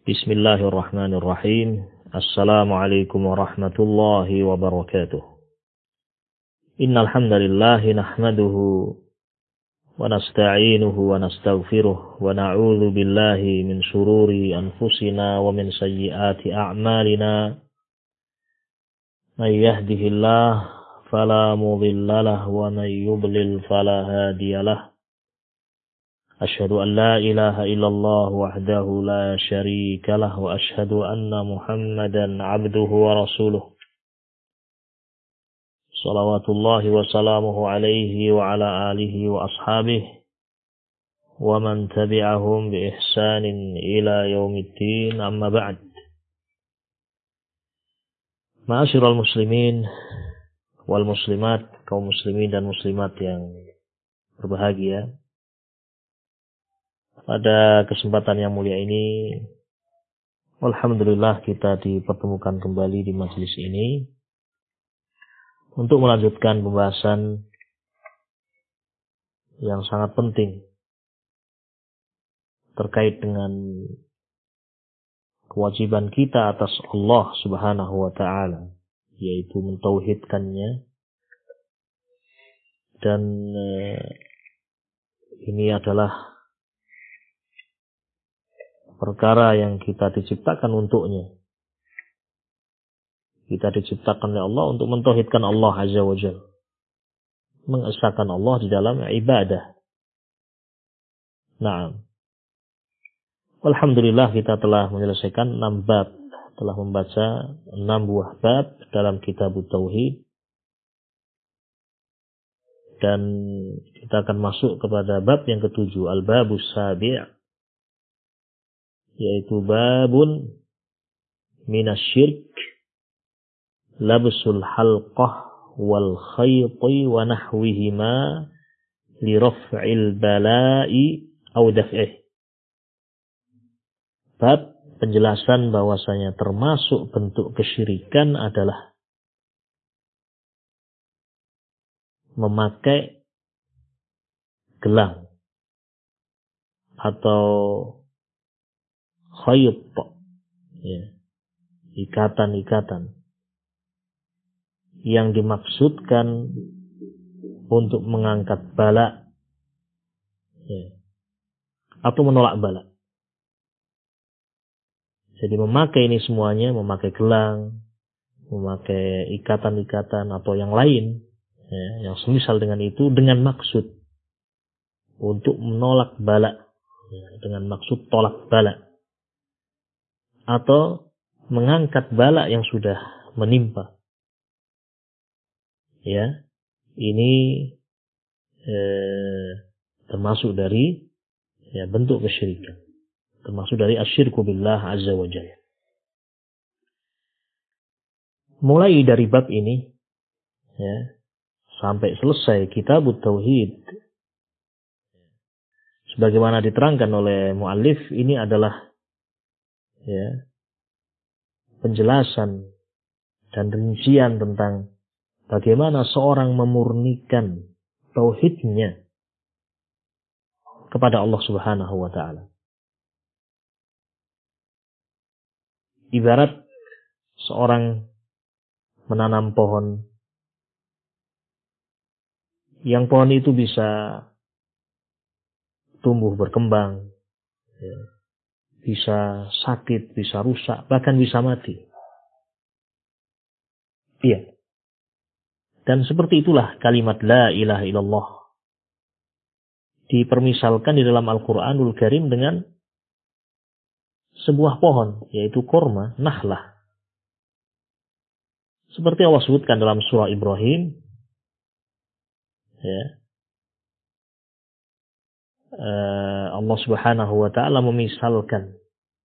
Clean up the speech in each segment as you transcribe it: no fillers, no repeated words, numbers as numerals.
Bismillahirrahmanirrahim. Assalamualaikum warahmatullahi wabarakatuh. Innal hamdalillah nahmaduhu wa nasta'inuhu wa nastaghfiruh wa na'udzu billahi min shururi anfusina wa min sayyiati a'malina. May yahdihillah fala mudilla lahu wa may yudlil fala hadiyalah. Asyhadu an la ilaha illallah wahdahu la syarika lah wa asyhadu anna Muhammadan abduhu wa rasuluh. Salawatullahi wa salamuhu alaihi wa ala alihi wa ashabihi wa man tabi'ahum bi ihsanin ila yaumiddin, amma ba'd. Ma'asyiral muslimin wal muslimat, kaum muslimin dan muslimat yang berbahagia. Pada kesempatan yang mulia ini, alhamdulillah kita dipertemukan kembali di majelis ini untuk melanjutkan pembahasan yang sangat penting terkait dengan kewajiban kita atas Allah Subhanahu wa ta'ala, yaitu mentauhidkannya. Dan ini adalah perkara yang kita diciptakan untuknya. Kita diciptakan oleh Allah untuk mentauhidkan Allah Azza wa Jalla, mengesahkan Allah di dalam ibadah. Naam. Alhamdulillah kita telah menyelesaikan 6 bab, telah membaca 6 buah bab dalam kitab Tauhid. Dan kita akan masuk kepada bab yang ke-7, Al-Babus Sabi', yaitu babun minasyirk labsul halqah wal khayti wa nahwihima li raf'il bala'i aw daf'ih. Bab penjelasan bahwasanya termasuk bentuk kesyirikan adalah memakai gelang atau khayt, ya, ikatan-ikatan yang dimaksudkan untuk mengangkat bala, ya, atau menolak bala. Jadi memakai ini semuanya, memakai gelang, memakai ikatan-ikatan atau yang lain, ya, yang semisal dengan itu, dengan maksud untuk menolak bala, ya, dengan maksud tolak bala, atau mengangkat bala yang sudah menimpa. Ya, ini termasuk dari, ya, bentuk kesyirikan, termasuk dari asyirku billah azza wa jalla. Mulai dari bab ini, ya, sampai selesai kitab Tauhid, sebagaimana diterangkan oleh muallif, ini adalah, ya, penjelasan dan rincian tentang bagaimana seorang memurnikan tauhidnya kepada Allah Subhanahu wa ta'ala. Ibarat seorang menanam pohon, yang pohon itu bisa tumbuh berkembang, ya, bisa sakit, bisa rusak, bahkan bisa mati. Iya. Dan seperti itulah kalimat la ilaha illallah dipermisalkan di dalam Al-Quranul Karim dengan sebuah pohon, yaitu korma, nahlah. Seperti Allah sebutkan dalam surah Ibrahim, ya, Allah Subhanahu wa ta'ala memisalkan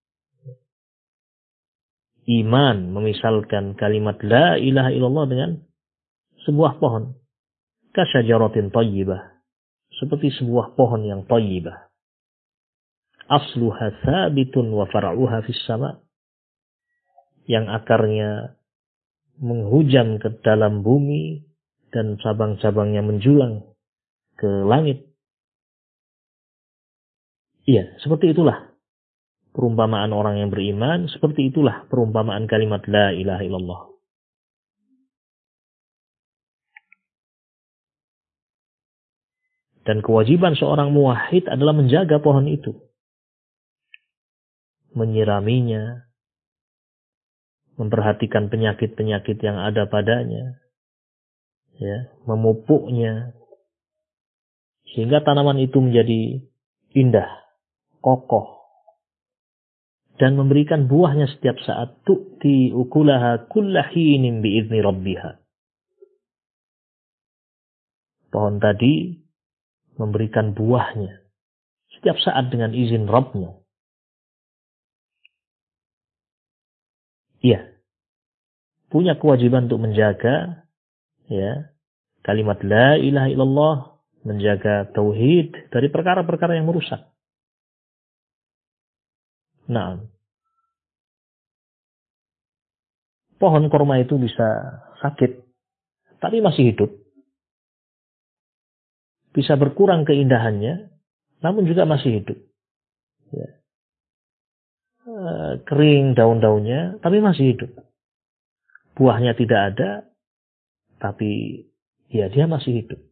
iman, memisalkan kalimat la ilaha illallah dengan sebuah pohon, kasyajaratin thayyibah, seperti sebuah pohon yang thayyibah, asluha thabitun wa far'uha fis sama', yang akarnya menghujam ke dalam bumi dan cabang-cabangnya menjulang ke langit. Iya, seperti itulah perumpamaan orang yang beriman, seperti itulah perumpamaan kalimat la ilaha illallah. Dan kewajiban seorang muwahhid adalah menjaga pohon itu, menyiraminya, memperhatikan penyakit-penyakit yang ada padanya, ya, memupuknya, sehingga tanaman itu menjadi indah, kokoh, dan memberikan buahnya setiap saat. Tu'ti ukulaha kulla hinin bi'izni rabbiha. Pohon tadi memberikan buahnya setiap saat dengan izin Rabbnya. Iya, punya kewajiban untuk menjaga, ya, kalimat la ilaha illallah, menjaga tauhid dari perkara-perkara yang merusak. Nah, pohon korma itu bisa sakit, tapi masih hidup. Bisa berkurang keindahannya, namun juga masih hidup. Ya. Kering daun-daunnya, tapi masih hidup. Buahnya tidak ada, tapi ya dia masih hidup.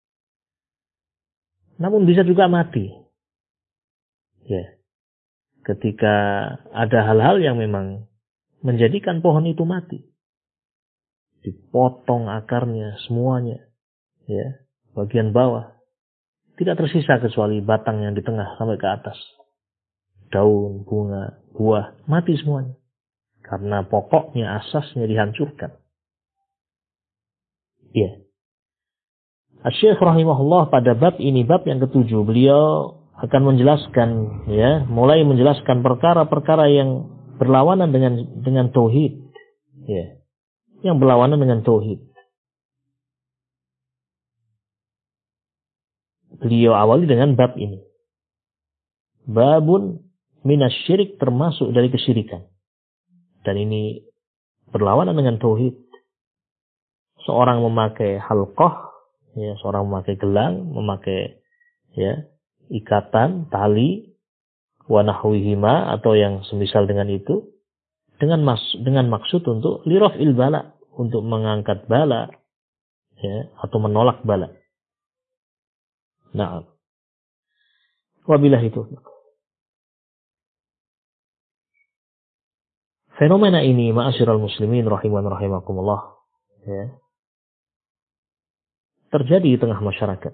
Namun bisa juga mati. Ya. Ketika ada hal-hal yang memang menjadikan pohon itu mati. Dipotong akarnya semuanya, ya, bagian bawah. Tidak tersisa kecuali batang yang di tengah sampai ke atas. Daun, bunga, buah, mati semuanya. Karena pokoknya, asasnya dihancurkan. Iya. Asy-Syaikh rahimahullah pada bab ini, bab yang ke-7, beliau akan menjelaskan, ya, mulai menjelaskan perkara-perkara yang berlawanan dengan tauhid, ya, yang berlawanan dengan tauhid. Beliau awali dengan bab ini. Babun minasyirik, termasuk dari kesyirikan. Dan ini berlawanan dengan tauhid. Seorang memakai halqah, ya, seorang memakai gelang, memakai, ya, ikatan, tali, wa nahwihima, atau yang semisal dengan itu, dengan maksud untuk liraf'il bala, untuk mengangkat bala, ya, atau menolak bala. Nah, wabillahi taufiq. Fenomena ini, ma'asyiral muslimin rahiman rahimakumullah, ya, terjadi di tengah masyarakat.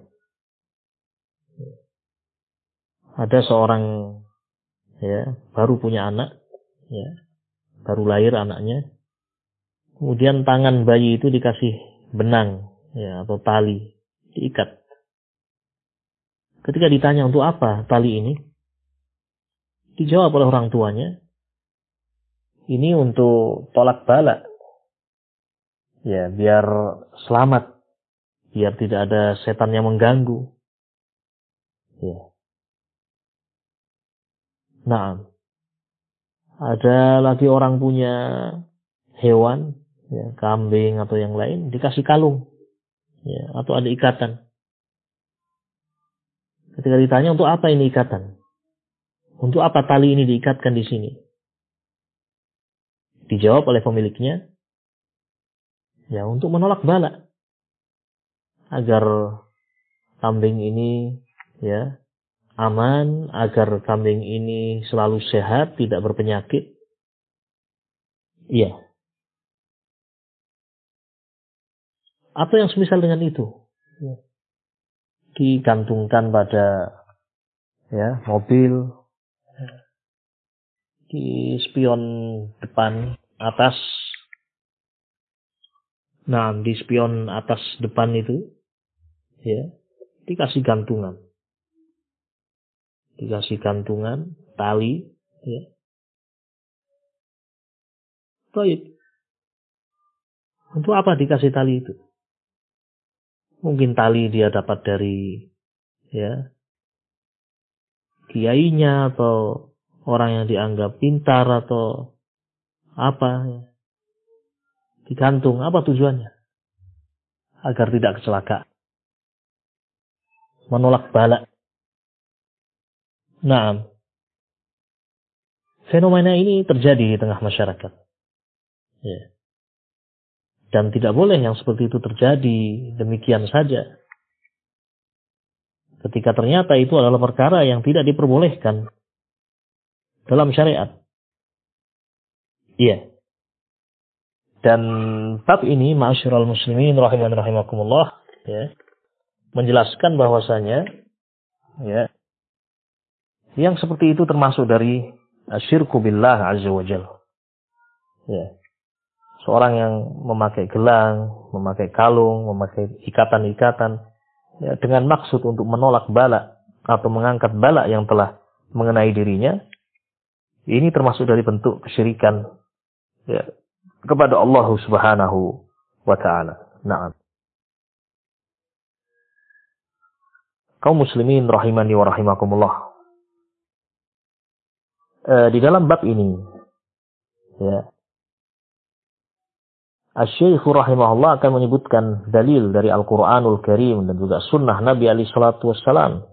Ada seorang, ya, baru punya anak, ya, baru lahir anaknya, kemudian tangan bayi itu dikasih benang, ya, atau tali, diikat. Ketika ditanya untuk apa tali ini, dijawab oleh orang tuanya, ini untuk tolak bala, ya, biar selamat, biar tidak ada setan yang mengganggu, ya. Nah, ada lagi orang punya hewan, ya, kambing atau yang lain, dikasih kalung, ya, atau ada ikatan. Ketika ditanya untuk apa ini ikatan, untuk apa tali ini diikatkan di sini, dijawab oleh pemiliknya, ya, untuk menolak bala, agar kambing ini, ya, aman, agar kambing ini selalu sehat, tidak berpenyakit. Iya. Apa yang semisal dengan itu, ya, digantungkan pada, ya, mobil, di spion depan atas. Nah, di spion atas depan itu, ya, dikasih gantungan. Dikasih gantungan, tali, ya. Baik. Untuk apa dikasih tali itu? Mungkin tali dia dapat dari, ya, kiainya atau orang yang dianggap pintar atau apa, ya. Digantung, apa tujuannya? Agar tidak kecelakaan. Menolak bala. Nah, Fenomena ini terjadi di tengah masyarakat. Ya. Dan tidak boleh yang seperti itu terjadi demikian saja. Ketika ternyata itu adalah perkara yang tidak diperbolehkan dalam syariat. Iya. Dan bab ini, ma'asyiral muslimin rahiman rahimakumullah, ya, menjelaskan bahwasanya, ya, yang seperti itu termasuk dari asyirku billah azza wa jalla. Ya. Seorang yang memakai gelang, memakai kalung, memakai ikatan-ikatan, ya, dengan maksud untuk menolak bala atau mengangkat bala yang telah mengenai dirinya, ini termasuk dari bentuk kesyirikan, ya, kepada Allah Subhanahu wa ta'ala. Naam. Kaum muslimin rahimani wa rahimakumullah. Di dalam bab ini, ya, Asy-Syaikh rahimahullah akan menyebutkan dalil dari Al-Qur'anul Karim dan juga sunnah Nabi alaihi salatu wassalam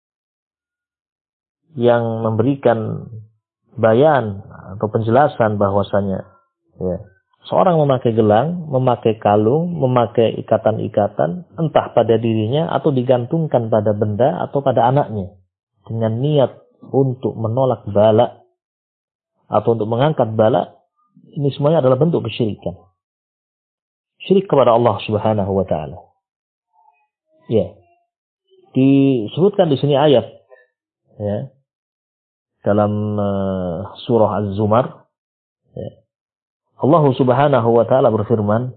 yang memberikan bayan atau penjelasan bahwasanya, ya, seorang memakai gelang, memakai kalung, memakai ikatan-ikatan entah pada dirinya atau digantungkan pada benda atau pada anaknya dengan niat untuk menolak bala atau untuk mengangkat bala, ini semuanya adalah bentuk kesyirikan. Syirik kepada Allah Subhanahu wa ta'ala. Ya. Disebutkan di sini ayat, ya, dalam surah Az-Zumar, ya. Allah Subhanahu wa ta'ala berfirman,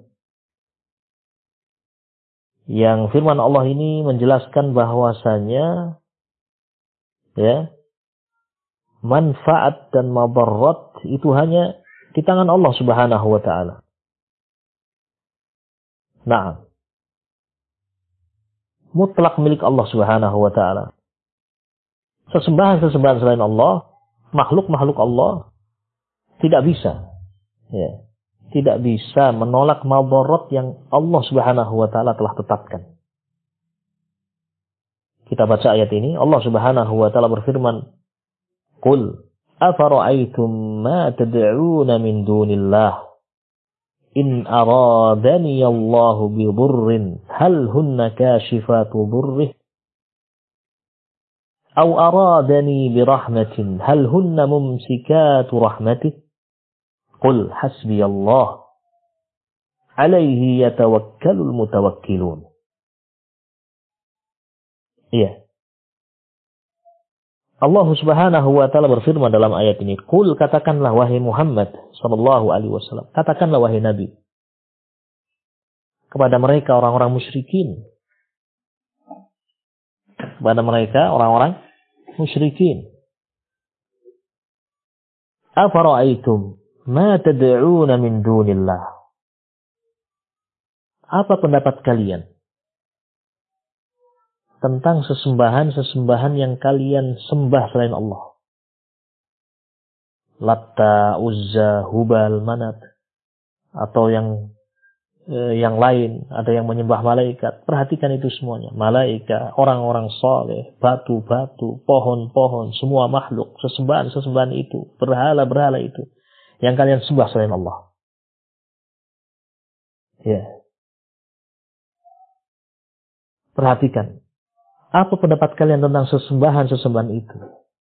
yang firman Allah ini menjelaskan bahwasanya, ya, manfaat dan madarrat itu hanya di tangan Allah Subhanahu wa ta'ala. Nah, mutlak milik Allah Subhanahu wa ta'ala. Sesembahan-sesembahan selain Allah, makhluk-makhluk Allah tidak bisa, ya, tidak bisa menolak madarat yang Allah Subhanahu wa ta'ala telah tetapkan. Kita baca ayat ini, Allah Subhanahu wa ta'ala berfirman, "Qul afara'aytum ma tad'una min dunillah in aradani Allahu bi dhurrin hal hunna kashifatu dhurrih aw aradani bi rahmatin hal hunna mumsikatu rahmatih qul hasbiyallah alaihi yatawakkalul mutawakkilun." Iya. Allah Subhanahu wa ta'ala berfirman dalam ayat ini, "Qul," katakanlah wahai Muhammad sallallahu alaihi wasallam, katakanlah wahai Nabi kepada mereka orang-orang musyrikin. Kepada mereka orang-orang musyrikin. "Afara'aitum ma tad'una min dunillah?" Apa pendapat kalian tentang sesembahan-sesembahan yang kalian sembah selain Allah? Latta, Uzza, Hubal, Manat, atau yang lain, ada yang menyembah malaikat. Perhatikan itu semuanya. Malaikat, orang-orang saleh, batu-batu, pohon-pohon, semua makhluk, sesembahan-sesembahan itu, berhala-berhala itu yang kalian sembah selain Allah. Ya. Perhatikan. Apa pendapat kalian tentang sesembahan-sesembahan itu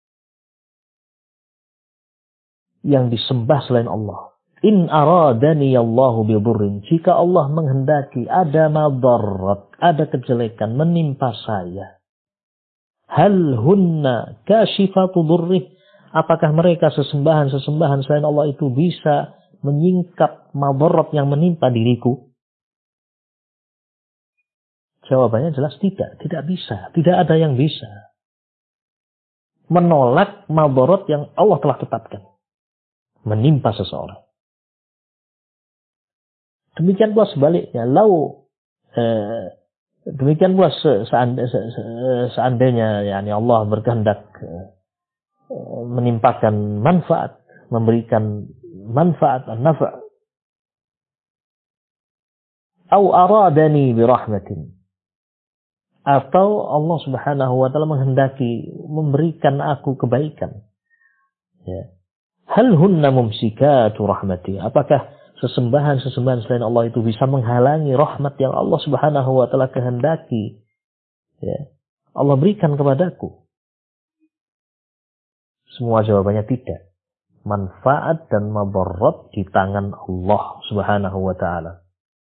yang disembah selain Allah? In aradani Allahu bi dhurrin, jika Allah menghendaki ada madarat, ada kejelekan menimpa saya, hal hunna kashifatu dhurrih, apakah mereka sesembahan-sesembahan selain Allah itu bisa menyingkap madarat yang menimpa diriku? Jawabannya jelas tidak bisa. Tidak ada yang bisa menolak madarat yang Allah telah tetapkan menimpa seseorang. Demikian pula sebaliknya, demikian pula seandainya yakni Allah berkehendak menimpakan manfaat, memberikan manfaat an-nafa', au aradani bi rahmatin, atau Allah Subhanahu wa ta'ala menghendaki memberikan aku kebaikan, ya, Hal hunna mumsikatu rahmati. Apakah sesembahan-sesembahan selain Allah itu bisa menghalangi rahmat yang Allah Subhanahu wa taala kehendaki? Ya. Allah berikan kepadaku. Semua jawabannya tidak. Manfaat dan madarrat di tangan Allah Subhanahu wa taala.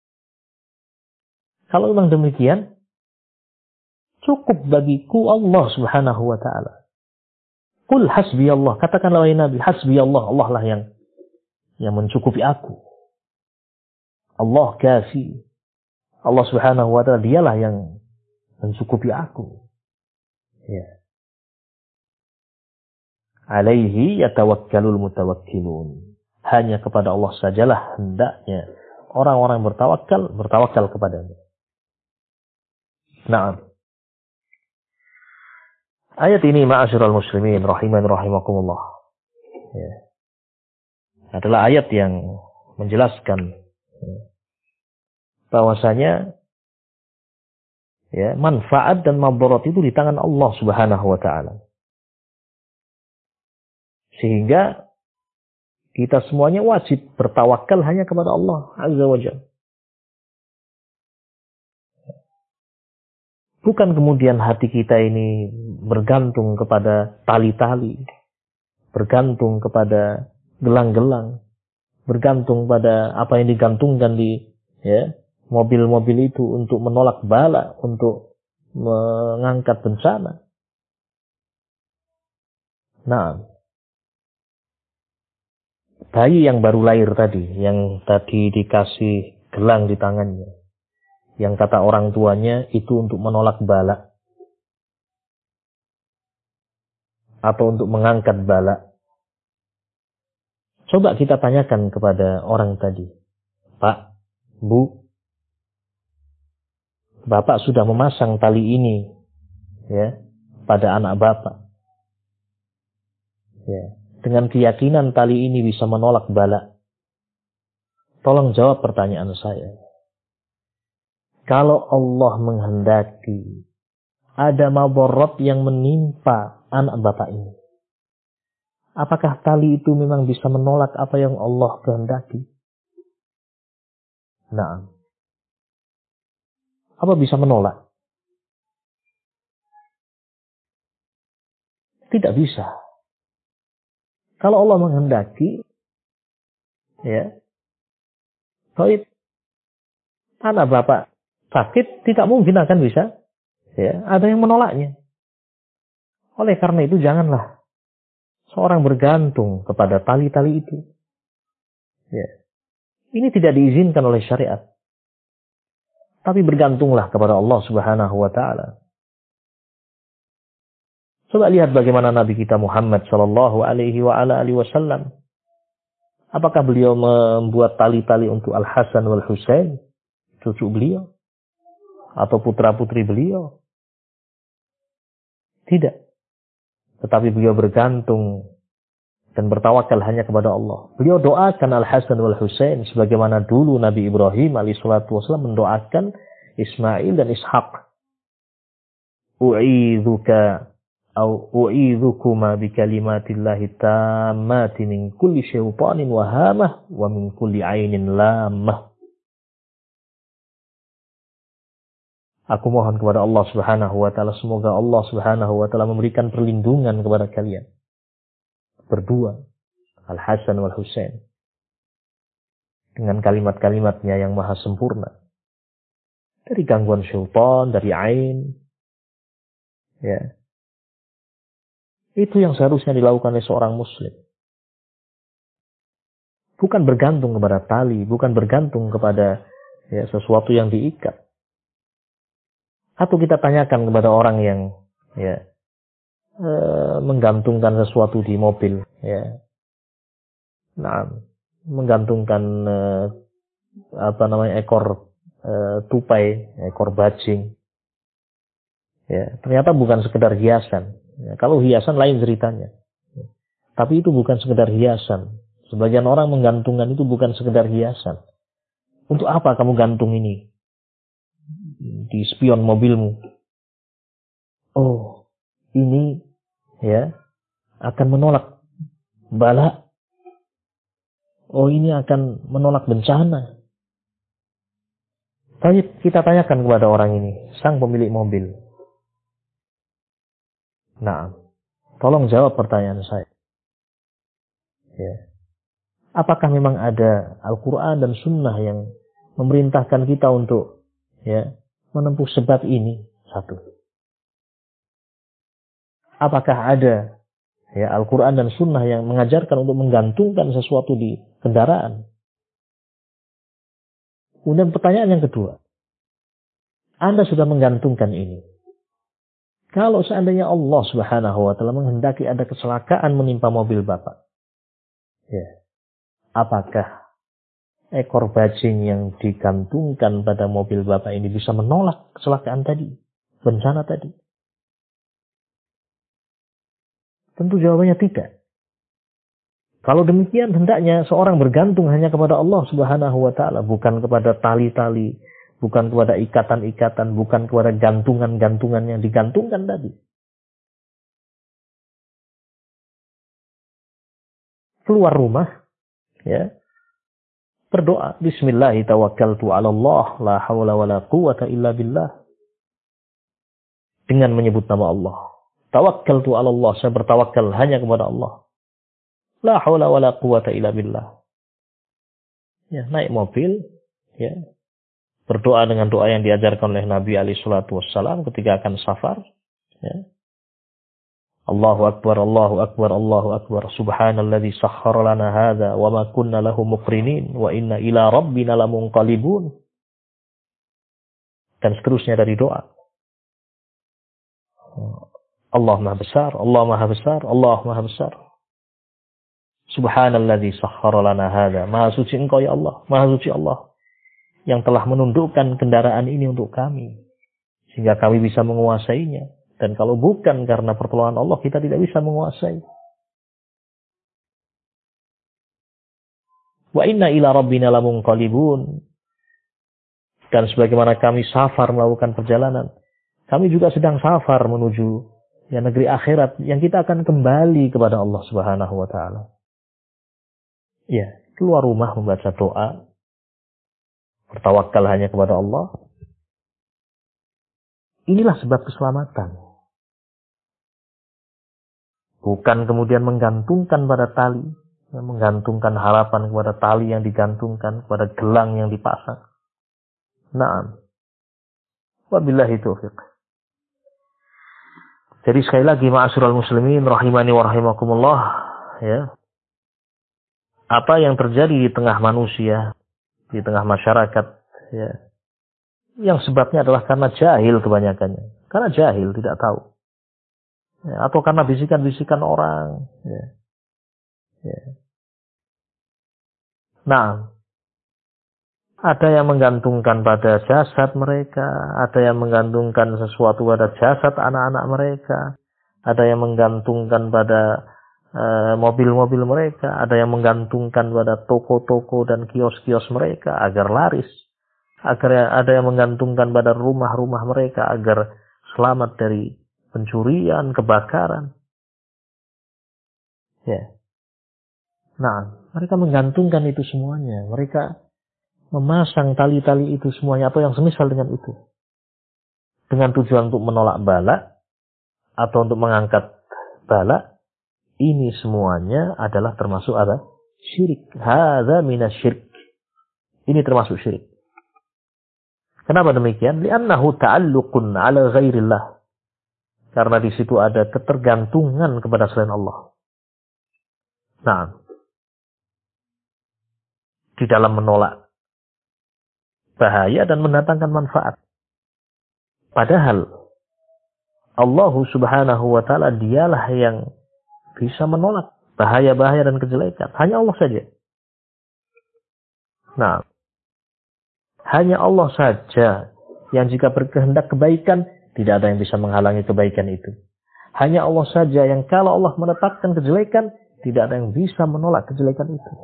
Kalau memang demikian, cukup bagiku Allah Subhanahu wa taala. Qul hasbi Allah, katakanlah wahai Nabi, hasbi Allah, Allah lah yang mencukupi aku. Allah kafi. Allah Subhanahu wa taala dialah yang mencukupi aku. Ya. Alaihi yatawakkalul mutawakkilun. Hanya kepada Allah sajalah hendaknya orang-orang bertawakal kepadanya. Naam. Ayat ini ma'asyiral muslimin rahiman rahimakumullah. Ya. Adalah ayat yang menjelaskan bahwasanya ya, manfaat dan madarat itu di tangan Allah Subhanahu wa taala. Sehingga kita semuanya wajib bertawakal hanya kepada Allah Azza wa Jalla. Bukan kemudian hati kita ini bergantung kepada tali-tali, bergantung kepada gelang-gelang, bergantung pada apa yang digantungkan di mobil-mobil itu untuk menolak bala, untuk mengangkat bencana. Nah, bayi yang baru lahir tadi, yang tadi dikasih gelang di tangannya, yang kata orang tuanya itu untuk menolak bala atau untuk mengangkat bala. Coba kita tanyakan kepada orang tadi, Pak, Bu, Bapak sudah memasang tali ini ya pada anak Bapak. Ya, dengan keyakinan tali ini bisa menolak bala. Tolong jawab pertanyaan saya. Kalau Allah menghendaki ada madarat yang menimpa anak Bapak ini, apakah tali itu memang bisa menolak apa yang Allah kehendaki? Nah, apa bisa menolak? Tidak bisa. Kalau Allah menghendaki, ya, baik, anak Bapak sakit, tidak mungkin akan bisa, ya, ada yang menolaknya. Oleh karena itu, janganlah seorang bergantung kepada tali-tali itu. Ya. Ini tidak diizinkan oleh syariat. Tapi bergantunglah kepada Allah Subhanahu wa taala. Coba lihat bagaimana Nabi kita Muhammad sallallahu alaihi wasallam. Apakah beliau membuat tali-tali untuk Al-Hasan wal Husain, cucu beliau atau putra-putri beliau? Tidak. Tetapi beliau bergantung dan bertawakal hanya kepada Allah. Beliau doakan Al-Hasan wal Husain sebagaimana dulu Nabi Ibrahim alaihissalatu wassalam mendoakan Ismail dan Ishaq. U'idhukuma bikalimatillahi tammati min kulli syaitanin wahamah wa min kulli ainin lamah. Aku mohon kepada Allah Subhanahu wa taala, semoga Allah Subhanahu wa taala memberikan perlindungan kepada kalian berdua, Al-Hasan wal Husain, dengan kalimat-kalimatnya yang maha sempurna, dari gangguan syaitan, dari ain. Ya. Itu yang seharusnya dilakukan oleh seorang muslim. Bukan bergantung kepada tali, bukan bergantung kepada sesuatu yang diikat. Atau kita tanyakan kepada orang yang menggantungkan sesuatu di mobil, ya. Nah, menggantungkan ekor tupai, ekor bajing. Ya, ternyata bukan sekedar hiasan. Ya, kalau hiasan lain ceritanya. Ya. Tapi itu bukan sekedar hiasan. Sebagian orang menggantungkan itu bukan sekedar hiasan. Untuk apa kamu gantung ini di spion mobilmu? Oh, ini akan menolak bala. Oh, ini akan menolak bencana. Tapi kita tanyakan kepada orang ini, sang pemilik mobil. Nah, tolong jawab pertanyaan saya. Ya. Apakah memang ada Al-Quran dan Sunnah yang memerintahkan kita untuk menempuh sebab ini? Satu. Apakah ada Al-Quran dan Sunnah yang mengajarkan untuk menggantungkan sesuatu di kendaraan? Kemudian pertanyaan yang kedua. Anda sudah menggantungkan ini. Kalau seandainya Allah Subhanahu wa Ta'ala menghendaki ada kecelakaan menimpa mobil Bapak, apakah ekor bajing yang digantungkan pada mobil Bapak ini bisa menolak kecelakaan tadi, bencana tadi? Tentu jawabannya tidak. Kalau demikian, hendaknya seorang bergantung hanya kepada Allah Subhanahu wa Ta'ala, bukan kepada tali-tali, bukan kepada ikatan-ikatan, bukan kepada gantungan-gantungan yang digantungkan tadi. Keluar rumah, berdoa, Bismillahi tawakkaltu ala Allah, la hawla wa la quwata illa billah. Dengan menyebut nama Allah. Tawakkaltu ala Allah, saya bertawakal hanya kepada Allah. La haula wa la quwata illa billah. Naik mobil, berdoa dengan doa yang diajarkan oleh Nabi alaihi salatu wassalam ketika akan safar. Allahu akbar, Allahu akbar, Allahu akbar. Subhanalladzi sakhkhara lana hadza wa ma kunna lahu muqrinin wa inna ila rabbina lamunqalibun. Dan seterusnya dari doa. Allah Maha Besar, Allah Maha Besar, Allah Maha Besar. Subhanalladzi sakhkhara lana hadza. Maha suci Engkau ya Allah, Maha suci Allah yang telah menundukkan kendaraan ini untuk kami sehingga kami bisa menguasainya. Dan kalau bukan karena pertolongan Allah, kita tidak bisa menguasai. Wa inna ila rabbina lamunqalibun. Dan sebagaimana kami safar melakukan perjalanan, kami juga sedang safar menuju negeri akhirat yang kita akan kembali kepada Allah Subhanahu wa Ta'ala. Keluar rumah membaca doa, bertawakal hanya kepada Allah. Inilah sebab keselamatan. Bukan kemudian menggantungkan pada tali, menggantungkan harapan kepada tali yang digantungkan, kepada gelang yang dipasang. Naam. Wabillahi taufiq. Jadi sekali lagi, ma'asyiral muslimin rahimani wa rahimakumullah, apa yang terjadi di tengah manusia, di tengah masyarakat, yang sebabnya adalah karena jahil kebanyakannya. Karena jahil, tidak tahu. Atau karena bisikan-bisikan orang. Nah, ada yang menggantungkan pada jasad mereka, ada yang menggantungkan sesuatu pada jasad anak-anak mereka, ada yang menggantungkan pada mobil-mobil mereka, ada yang menggantungkan pada toko-toko dan kios-kios mereka agar laris, ada yang menggantungkan pada rumah-rumah mereka agar selamat dari pencurian, kebakaran. Nah, mereka menggantungkan itu semuanya. Mereka memasang tali-tali itu semuanya atau yang semisal dengan itu. Dengan tujuan untuk menolak bala atau untuk mengangkat bala. Ini semuanya adalah termasuk apa? Syirik. Hadza minasyirik. Ini termasuk syirik. Kenapa demikian? Li'annahu ta'alluqun 'ala ghairillah. Karena di situ ada ketergantungan kepada selain Allah. Nah, di dalam menolak bahaya dan mendatangkan manfaat. Padahal Allah Subhanahu wa Ta'ala dialah yang bisa menolak bahaya-bahaya dan kejelekan. Hanya Allah saja. Nah, hanya Allah saja yang jika berkehendak kebaikan, tidak ada yang bisa menghalangi kebaikan itu. Hanya Allah saja yang kalau Allah menetapkan kejelekan, tidak ada yang bisa menolak kejelekan itu.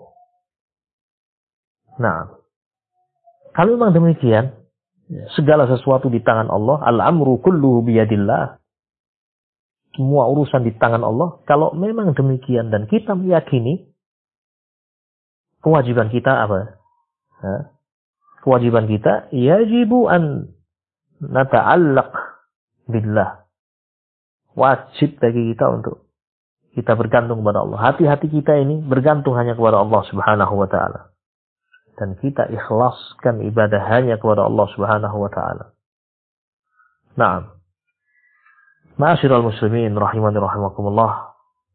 Nah, kalau memang demikian, segala sesuatu di tangan Allah, al-amru kulluhu biyadillah. Semua urusan di tangan Allah. Kalau memang demikian dan kita meyakini, kewajiban kita apa? Kewajiban kita yajibu an nata'allaq billah. Wajib bagi kita untuk kita bergantung kepada Allah. Hati-hati kita ini bergantung hanya kepada Allah Subhanahu wa taala. Dan kita ikhlaskan ibadah hanya kepada Allah Subhanahu wa taala. Naam. Ma'asyiral muslimin rahimani rahimakumullah.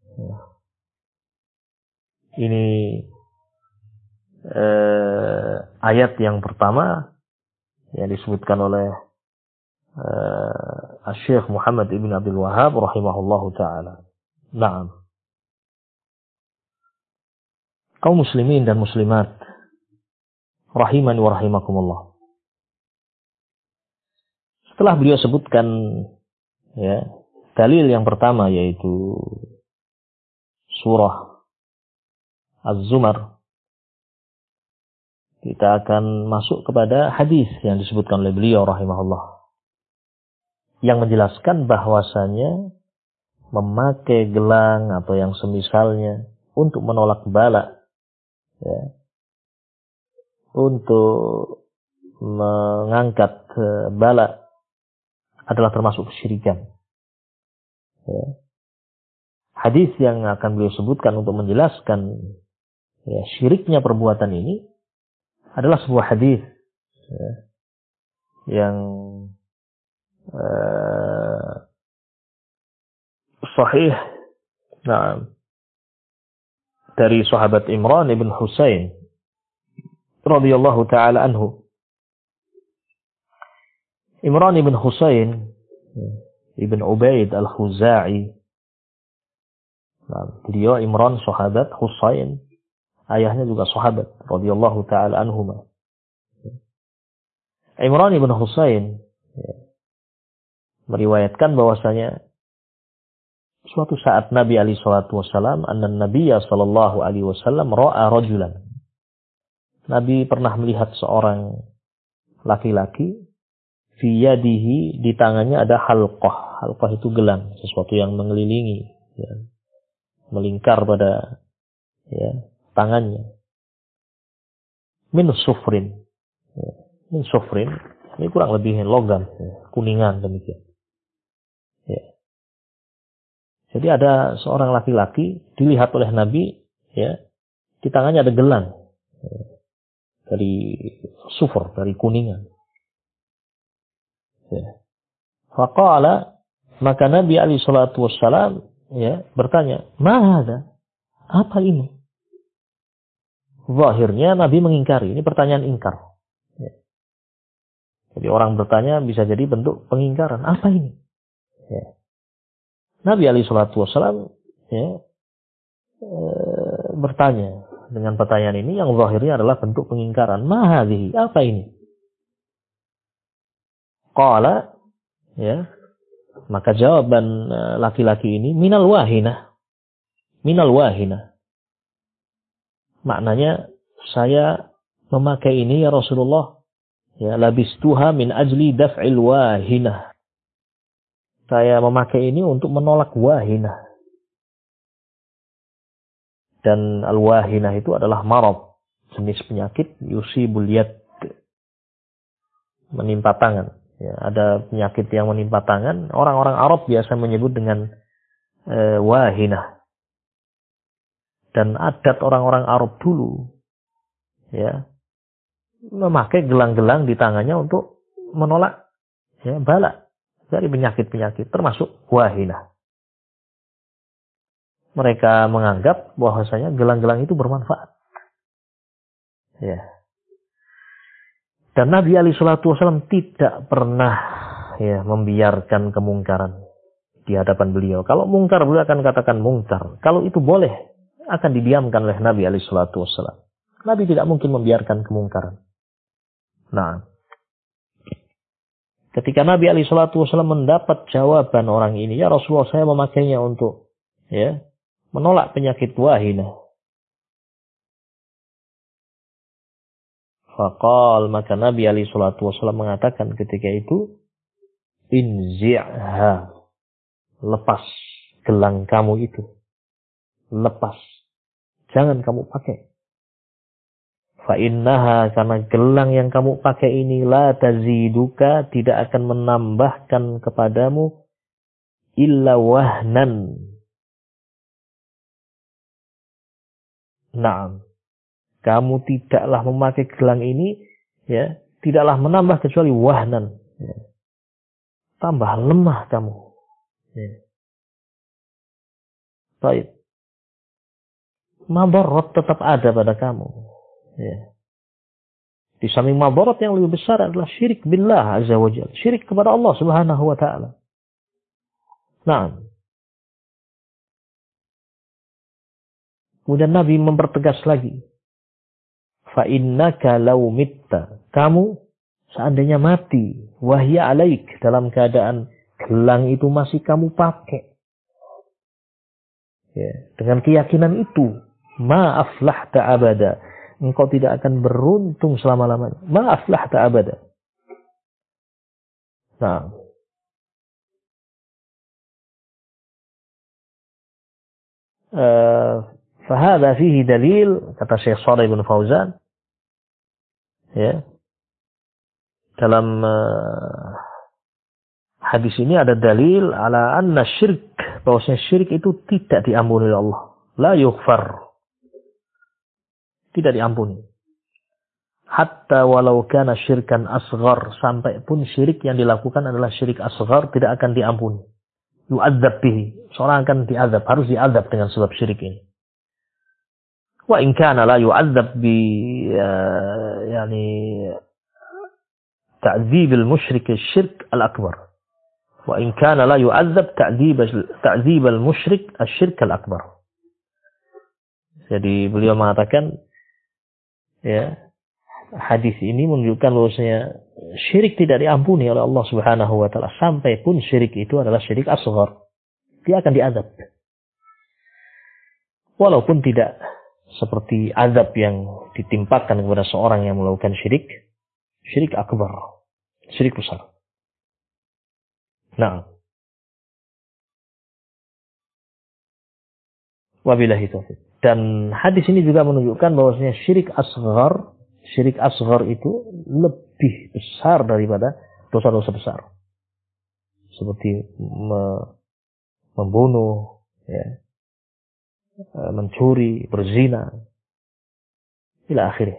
Ini ayat yang pertama yang disebutkan oleh Syekh Muhammad ibn Abdul Wahhab rahimahullahu taala. Naam. Kaum muslimin dan muslimat rahimani wa rahimakumullah. Setelah beliau sebutkan ya, dalil yang pertama yaitu surah Az-Zumar, kita akan masuk kepada hadis yang disebutkan oleh beliau rahimahullah yang menjelaskan bahwasanya memakai gelang atau yang semisalnya untuk menolak bala, ya, untuk mengangkat bala adalah termasuk kesyirikan. Ya. Hadis yang akan beliau sebutkan untuk menjelaskan ya, syiriknya perbuatan ini adalah sebuah hadis ya, yang sahih, nah, dari sahabat Imran ibn Husain radhiyallahu taala anhu. Imran ibn Husain ibn Ubaid al-Khuzai, nah, beliau Imran sahabat, Husain ayahnya juga sahabat radhiyallahu taala anhuma. Imran ibn Husain meriwayatkan bahwasanya suatu saat Nabi alaihi salatu wasallam, anna Nabiyya sallallahu alaihi wasallam ra'a rajulan. Nabi pernah melihat seorang laki-laki fi yadihi, di tangannya ada halqah. Halqah itu gelang, sesuatu yang mengelilingi ya, melingkar pada ya, tangannya. Min sufrin. Ya, min sufrin. Ini kurang lebih logam, ya, kuningan demikian. Ya. Jadi ada seorang laki-laki dilihat oleh Nabi, ya, di tangannya ada gelang ya, dari sufur, dari kuningan. Ya. Faqala, maka Nabi alaihi salatu wassalam ya, bertanya, "Ma hadza?" Apa ini? Zahirnya Nabi mengingkari, ini pertanyaan ingkar. Ya. Jadi orang bertanya bisa jadi bentuk pengingkaran. Apa ini? Ya. Nabi alaihi salatu wassalam ya, bertanya dengan pertanyaan ini yang zahirnya adalah bentuk pengingkaran. Ma hadhihi? Apa ini? Qala, ya, maka jawaban laki-laki ini minal wahinah. Minal wahinah. Maknanya, saya memakai ini ya Rasulullah, ya, labistuha min ajli daf'il wahinah. Saya memakai ini untuk menolak wahinah. Dan al-wahinah itu adalah marad, jenis penyakit yusibul yad, menimpa tangan. Ya, ada penyakit yang menimpa tangan, orang-orang Arab biasa menyebut dengan wahinah. Dan adat orang-orang Arab dulu ya, memakai gelang-gelang di tangannya untuk menolak ya, bala dari penyakit-penyakit, termasuk wahinah. Mereka menganggap bahwasanya gelang-gelang itu bermanfaat. Ya. Dan Nabi alaihi salatu wasallam tidak pernah ya, membiarkan kemungkaran di hadapan beliau. Kalau mungkar, beliau akan katakan mungkar. Kalau itu boleh, akan didiamkan oleh Nabi alaihi salatu wasallam. Nabi tidak mungkin membiarkan kemungkaran. Nah, ketika Nabi alaihi salatu wasallam mendapat jawaban orang ini, ya Rasulullah, saya memakainya untuk ya, menolak penyakit wahinah. Faqal, maka Nabi alaihi salatu wasallam mengatakan ketika itu, inzi'ha, lepas gelang kamu itu. Lepas. Jangan kamu pakai. Fa innaha, karena gelang yang kamu pakai ini, la taziduka, tidak akan menambahkan kepadamu illa wahnan. Naam. Kamu tidaklah memakai gelang ini, ya, tidaklah menambah kecuali wahnan. Ya. Tambah lemah kamu. Ya. Baik. Madarat tetap ada pada kamu. Ya. Di samping madarat yang lebih besar adalah syirik billah azza wa jalla. Syirik kepada Allah subhanahu wa ta'ala. Nah. Kemudian Nabi mempertegas lagi. Fa innaka law mitta. Kamu seandainya mati. Wahya alaik. Dalam keadaan gelang itu masih kamu pakai. Ya. Dengan keyakinan itu. Ma aflahta abada. Engkau tidak akan beruntung selama-lamanya. Ma aflahta abada. Nah. Fahada fihi dalil, kata Syekh Shalih bin Fauzan. Ya. Dalam hadis ini ada dalil ala anna syirk. Bahwasanya syirik itu tidak diampuni oleh Allah. La yughfar. Tidak diampuni. Hatta walau kana syirkan asghar, sampai pun syirik yang dilakukan adalah syirik asghar, tidak akan diampuni. Yu'adzab bihi. Seorang akan diazab, harus diazab dengan sebab syirik ini. Wa in kana la yu'adzab bi yani ta'dzib al-musyrik asy-syirk al-akbar. Wa in kana la yu'adzab ta'dzib al-musyrik asy-syirk al-akbar. Jadi beliau mengatakan, ya, hadis ini menunjukkan bahwasanya syirik tidak diampuni oleh Allah Subhanahu wa taala, sampai pun syirik itu adalah syirik asghar. Dia akan diazab. Walaupun tidak seperti azab yang ditimpakan kepada seorang yang melakukan syirik akbar, syirik besar. Nah, wabillahi taufiq. Dan hadis ini juga menunjukkan bahwasanya syirik asghar itu lebih besar daripada dosa-dosa besar. Seperti membunuh, ya, mencuri, berzina, ila akhirih.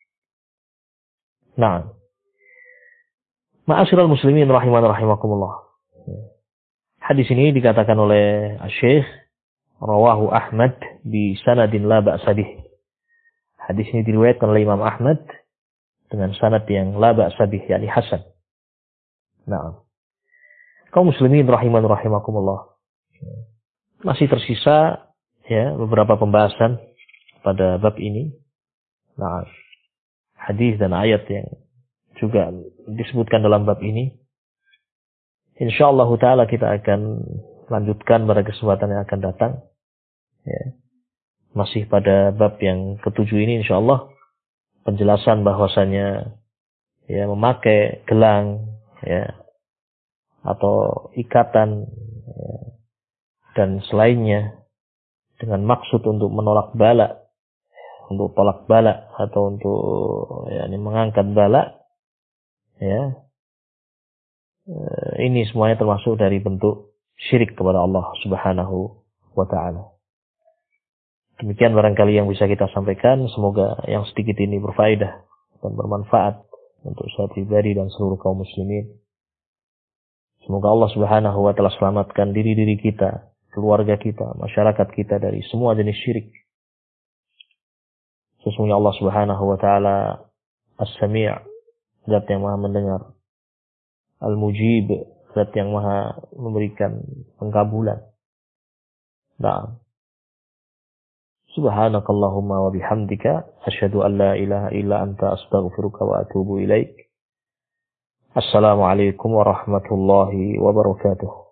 Nah, ma'asyiral muslimin rahimakumullah. Hadis ini dikatakan oleh Syekh rawahu Ahmad bi sanadin la ba'sa bih. Hadis ini diriwayatkan oleh Imam Ahmad dengan sanad yang la ba'sa bih, yakni hasan. Nah, kaum muslimin rahimakumullah. Masih tersisa, ya, beberapa pembahasan pada bab ini. Nah, hadis dan ayat yang juga disebutkan dalam bab ini. Insyaallah taala kita akan lanjutkan pada kesempatan yang akan datang. Ya. Masih pada bab yang ke-7 ini insyaallah, penjelasan bahwasanya, ya, memakai gelang, ya, atau ikatan, ya, dan selainnya dengan maksud untuk menolak bala, untuk tolak bala atau untuk, ya, mengangkat bala, ya, ini semuanya termasuk dari bentuk syirik kepada Allah Subhanahu wa ta'ala. Demikian barangkali yang bisa kita sampaikan. Semoga yang sedikit ini berfaedah dan bermanfaat untuk saya pribadi dan seluruh kaum muslimin. Semoga Allah Subhanahu wa ta'ala selamatkan diri-diri kita, keluarga kita, masyarakat kita dari semua jenis syirik. Sesungguhnya Allah Subhanahu wa ta'ala As-Sami', Zat yang Maha mendengar, Al-Mujib, Zat yang Maha memberikan pengkabulan. Nah, subhanakallahumma wa bihamdika asyhadu an la ilaha illa anta astaghfiruka wa atubu ilaik. Assalamualaikum warahmatullahi wabarakatuh.